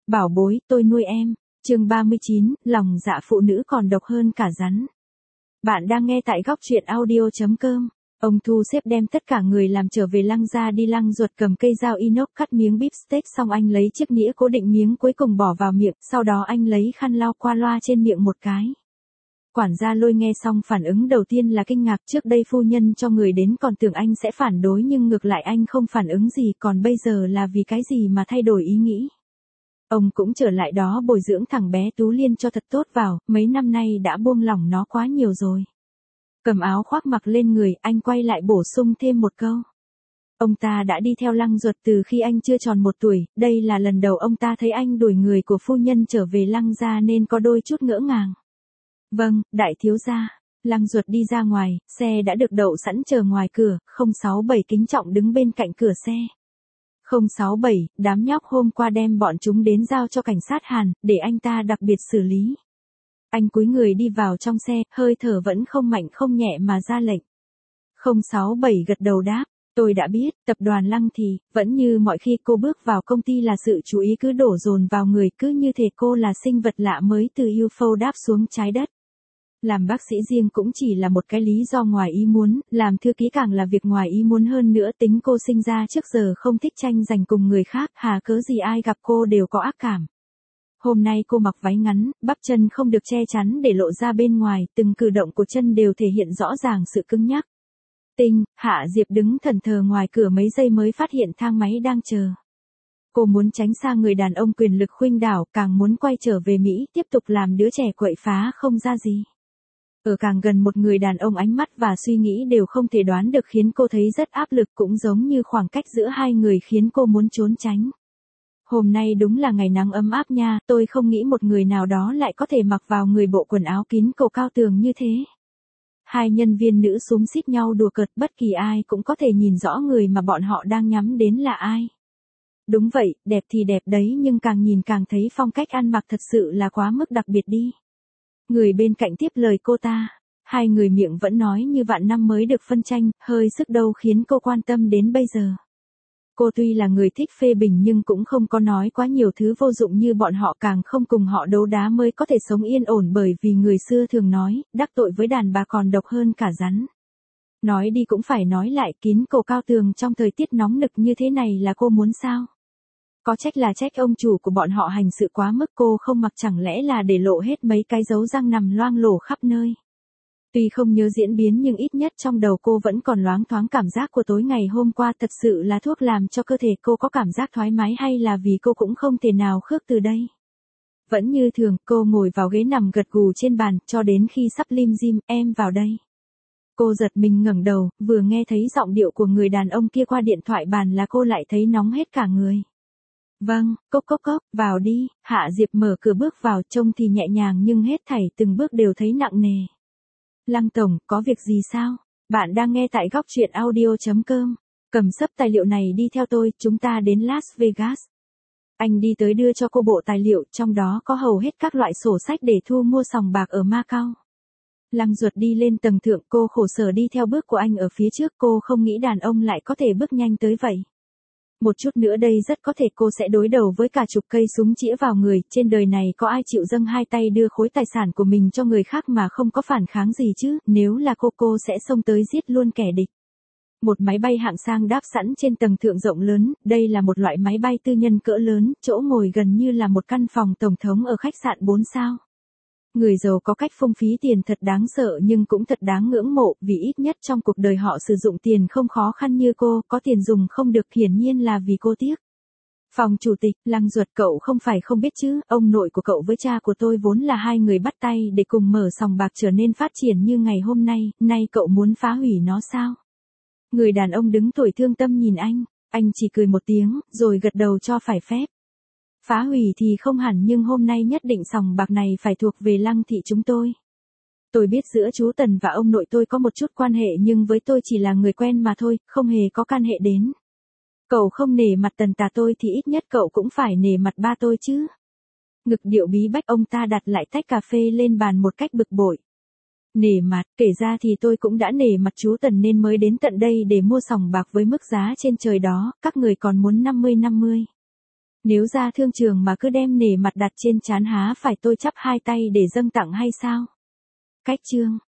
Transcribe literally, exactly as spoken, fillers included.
Bảo bối, tôi nuôi em. Chương ba mươi chín, lòng dạ phụ nữ còn độc hơn cả rắn. Bạn đang nghe tại góc truyện audio chấm com. Ông thu xếp đem tất cả người làm trở về Lăng gia đi. Lăng Duật cầm cây dao inox cắt miếng bíp steak xong anh lấy chiếc nĩa cố định miếng cuối cùng bỏ vào miệng, sau đó anh lấy khăn lau qua loa trên miệng một cái. Quản gia Lôi nghe xong phản ứng đầu tiên là kinh ngạc, trước đây phu nhân cho người đến còn tưởng anh sẽ phản đối nhưng ngược lại anh không phản ứng gì, còn bây giờ là vì cái gì mà thay đổi ý nghĩ. Ông cũng trở lại đó bồi dưỡng thằng bé Tú Liên cho thật tốt vào, mấy năm nay đã buông lỏng nó quá nhiều rồi. Cầm áo khoác mặc lên người, anh quay lại bổ sung thêm một câu. Ông ta đã đi theo Lăng Duật từ khi anh chưa tròn một tuổi, đây là lần đầu ông ta thấy anh đuổi người của phu nhân trở về Lăng gia nên có đôi chút ngỡ ngàng. Vâng, đại thiếu gia. Lăng Duật đi ra ngoài, xe đã được đậu sẵn chờ ngoài cửa, không sáu bảy kính trọng đứng bên cạnh cửa xe. không sáu bảy, đám nhóc hôm qua đem bọn chúng đến giao cho cảnh sát Hàn, để anh ta đặc biệt xử lý. Anh cúi người đi vào trong xe, hơi thở vẫn không mạnh không nhẹ mà ra lệnh. không sáu bảy gật đầu đáp, tôi đã biết, tập đoàn Lăng thì, vẫn như mọi khi cô bước vào công ty là sự chú ý cứ đổ dồn vào người, cứ như thể cô là sinh vật lạ mới từ u ép ô đáp xuống trái đất. Làm bác sĩ riêng cũng chỉ là một cái lý do ngoài ý muốn, làm thư ký càng là việc ngoài ý muốn hơn nữa. Tính cô sinh ra trước giờ không thích tranh giành cùng người khác, hà cớ gì ai gặp cô đều có ác cảm. Hôm nay cô mặc váy ngắn, bắp chân không được che chắn để lộ ra bên ngoài, từng cử động của chân đều thể hiện rõ ràng sự cứng nhắc. Tinh, Hạ Diệp đứng thẫn thờ ngoài cửa mấy giây mới phát hiện thang máy đang chờ. Cô muốn tránh xa người đàn ông quyền lực khuynh đảo, càng muốn quay trở về Mỹ tiếp tục làm đứa trẻ quậy phá không ra gì. Ở càng gần một người đàn ông, ánh mắt và suy nghĩ đều không thể đoán được khiến cô thấy rất áp lực, cũng giống như khoảng cách giữa hai người khiến cô muốn trốn tránh. Hôm nay đúng là ngày nắng ấm áp nha, tôi không nghĩ một người nào đó lại có thể mặc vào người bộ quần áo kín cổ cao tường như thế. Hai nhân viên nữ xúm xít nhau đùa cợt, bất kỳ ai cũng có thể nhìn rõ người mà bọn họ đang nhắm đến là ai. Đúng vậy, đẹp thì đẹp đấy nhưng càng nhìn càng thấy phong cách ăn mặc thật sự là quá mức đặc biệt đi. Người bên cạnh tiếp lời cô ta, hai người miệng vẫn nói như vạn năm mới được phân tranh, hơi sức đâu khiến cô quan tâm đến bây giờ. Cô tuy là người thích phê bình nhưng cũng không có nói quá nhiều thứ vô dụng như bọn họ, càng không cùng họ đấu đá mới có thể sống yên ổn, bởi vì người xưa thường nói, đắc tội với đàn bà còn độc hơn cả rắn. Nói đi cũng phải nói lại, kín cổ cao tường trong thời tiết nóng nực như thế này là cô muốn sao? Có trách là trách ông chủ của bọn họ hành sự quá mức, cô không mặc chẳng lẽ là để lộ hết mấy cái dấu răng nằm loang lổ khắp nơi. Tuy không nhớ diễn biến nhưng ít nhất trong đầu cô vẫn còn loáng thoáng cảm giác của tối ngày hôm qua, thật sự là thuốc làm cho cơ thể cô có cảm giác thoải mái, hay là vì cô cũng không thể nào khước từ đây. Vẫn như thường, cô ngồi vào ghế nằm gật gù trên bàn, cho đến khi sắp lim dim, em vào đây. Cô giật mình ngẩng đầu, vừa nghe thấy giọng điệu của người đàn ông kia qua điện thoại bàn là cô lại thấy nóng hết cả người. Vâng, cốc cốc cốc, vào đi. Hạ Diệp mở cửa bước vào, trông thì nhẹ nhàng nhưng hết thảy từng bước đều thấy nặng nề. Lăng tổng, có việc gì sao? Bạn đang nghe tại góc truyện audio chấm com. Cầm sấp tài liệu này đi theo tôi, chúng ta đến Las Vegas. Anh đi tới đưa cho cô bộ tài liệu, trong đó có hầu hết các loại sổ sách để thu mua sòng bạc ở Macau. Lăng Duật đi lên tầng thượng, cô khổ sở đi theo bước của anh ở phía trước, cô không nghĩ đàn ông lại có thể bước nhanh tới vậy. Một chút nữa đây rất có thể cô sẽ đối đầu với cả chục cây súng chĩa vào người, trên đời này có ai chịu dâng hai tay đưa khối tài sản của mình cho người khác mà không có phản kháng gì chứ, nếu là cô cô sẽ xông tới giết luôn kẻ địch. Một máy bay hạng sang đáp sẵn trên tầng thượng rộng lớn, đây là một loại máy bay tư nhân cỡ lớn, chỗ ngồi gần như là một căn phòng tổng thống ở khách sạn bốn sao. Người giàu có cách phung phí tiền thật đáng sợ nhưng cũng thật đáng ngưỡng mộ, vì ít nhất trong cuộc đời họ sử dụng tiền không khó khăn như cô, có tiền dùng không được hiển nhiên là vì cô tiếc. Phòng chủ tịch, Lăng Duật, cậu không phải không biết chứ, ông nội của cậu với cha của tôi vốn là hai người bắt tay để cùng mở sòng bạc trở nên phát triển như ngày hôm nay, nay cậu muốn phá hủy nó sao? Người đàn ông đứng tuổi thương tâm nhìn anh, anh chỉ cười một tiếng, rồi gật đầu cho phải phép. Phá hủy thì không hẳn nhưng hôm nay nhất định sòng bạc này phải thuộc về Lăng thị chúng tôi. Tôi biết giữa chú Tần và ông nội tôi có một chút quan hệ nhưng với tôi chỉ là người quen mà thôi, không hề có can hệ đến. Cậu không nể mặt Tần tà tôi thì ít nhất cậu cũng phải nể mặt ba tôi chứ. Ngực điệu bí bách, ông ta đặt lại tách cà phê lên bàn một cách bực bội. Nể mặt, kể ra thì tôi cũng đã nể mặt chú Tần nên mới đến tận đây để mua sòng bạc với mức giá trên trời đó, các người còn muốn năm mươi năm mươi. Nếu ra thương trường mà cứ đem nể mặt đặt trên trán há phải tôi chắp hai tay để dâng tặng hay sao? Cách chương